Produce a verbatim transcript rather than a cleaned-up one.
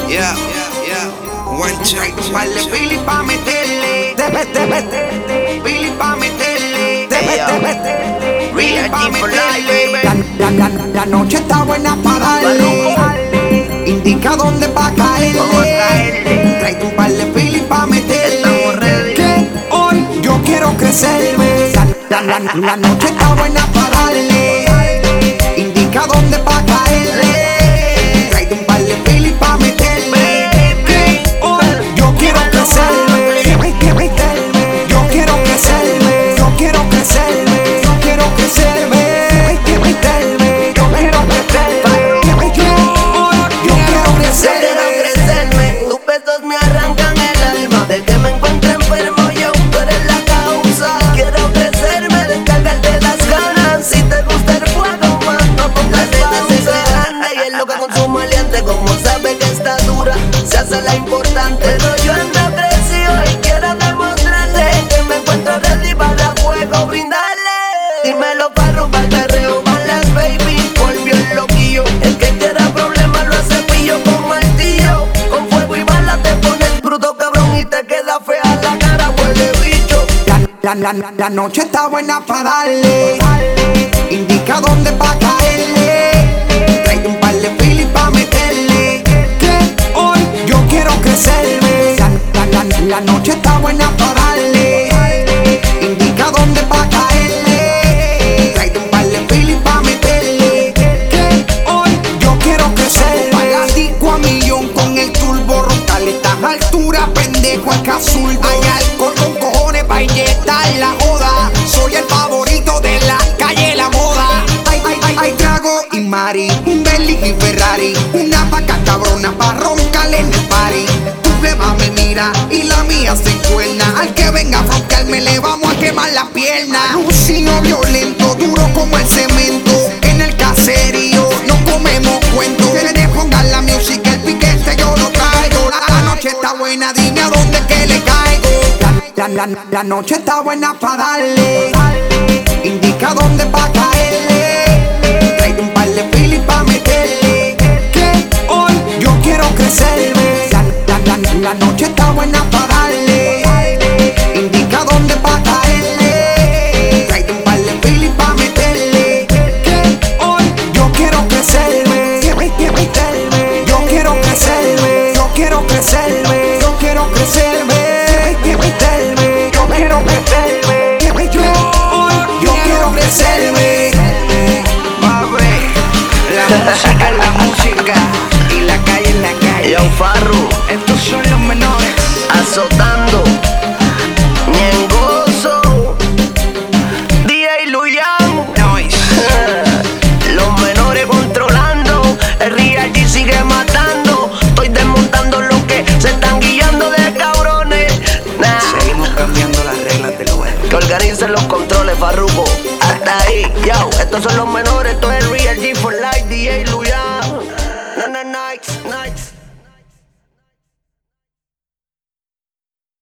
Yeah, yeah, one check. Vale, Philly pa' meterle. Philly pa' meterle. Real G for life, baby. La, la, la, la noche está buena para darle. Indica dónde va a caerle. Vamos a caerle. Trae tu par de Philly pa' meterle. Estamos ready. Que hoy yo quiero crecerme. La, la, la, la noche está buena para darle. Indica dónde va a caerle. Trae tu par de Philly pa' meterle. Que hoy yo quiero crecerme. Yo quiero crecerme. Yo quiero crecerme. Yo quiero crecerme. Yo quiero crecerme. Yo quiero crecerme. Tus besos me arrancan el alma. De que me encuentro enfermo yo, tú eres la causa. Quiero crecerme, descargarte las ganas. Si te gusta el fuego, más no pongas pausa. Grande y es lo que consumo aliente. Como sabe que está dura, se hace la importante. Pero yo ando crecido y quiero demostrarle que me encuentro ready para fuego brindarle. Dímelo para robar perreo, balas baby. Volvió el loquillo, el que quiera problema lo hace pillo con martillo. Con fuego y balas te pones bruto cabrón y te queda fea la cara, huele bicho. La, la, la, la noche está buena para darle. Indica dónde va a caerle. Trae un par de Philly pa' meterle. Que hoy yo quiero crecerme. La, la, la, la noche está buena para darle. Indica dónde va a caerle. Trae un par de Philly pa' meterle. Que hoy yo quiero crecerme. Pagatico a millón con el turbo rotal. Estas alturas, pendejo, es que azul. Hay alcohol con cojones pa' inyectar la joda. Soy el favorito de la calle La Moda. Hay, hay, hay, hay trago y mari, un Bentley y Ferrari. Una vaca cabrona pa' roncarle en el party. Tu pleba me mira y la mía se encuerna. Al que venga a frontearme le vamos a quemar la pierna. Lucio violento, duro como el cemento. En el caserío no comemos cuentos. Que le pongan la música, el piquete yo lo traigo. La, la noche está buena, dime a dónde que le caigo. La, la, la, la noche está buena para darle. Indica dónde va a caerle. Trae un par de Philly pa' meterle. Que hoy yo quiero crecerme. La, la, la, la noche está buena para darle. Indica dónde va a caerle. Trae un par de Philly pa' meterle. Que hoy yo quiero crecerme. Yo quiero crecerme. Yo quiero crecerme. Yo quiero crecerme. Yo quiero crecerme. Yo quiero crecerme. Mami, la música es la música y la calle es la calle. Yo Farru, Estos son los menores. azotando. Ñengoso, D J Luyan. Noise. Los menores controlando. El Real G sigue matando. Estoy desmontando lo que se están guiando de cabrones. Nah. Seguimos cambiando las reglas del juego. Que organicen los controles, Farruko. Hasta ahí, yo. Estos son los menores, esto es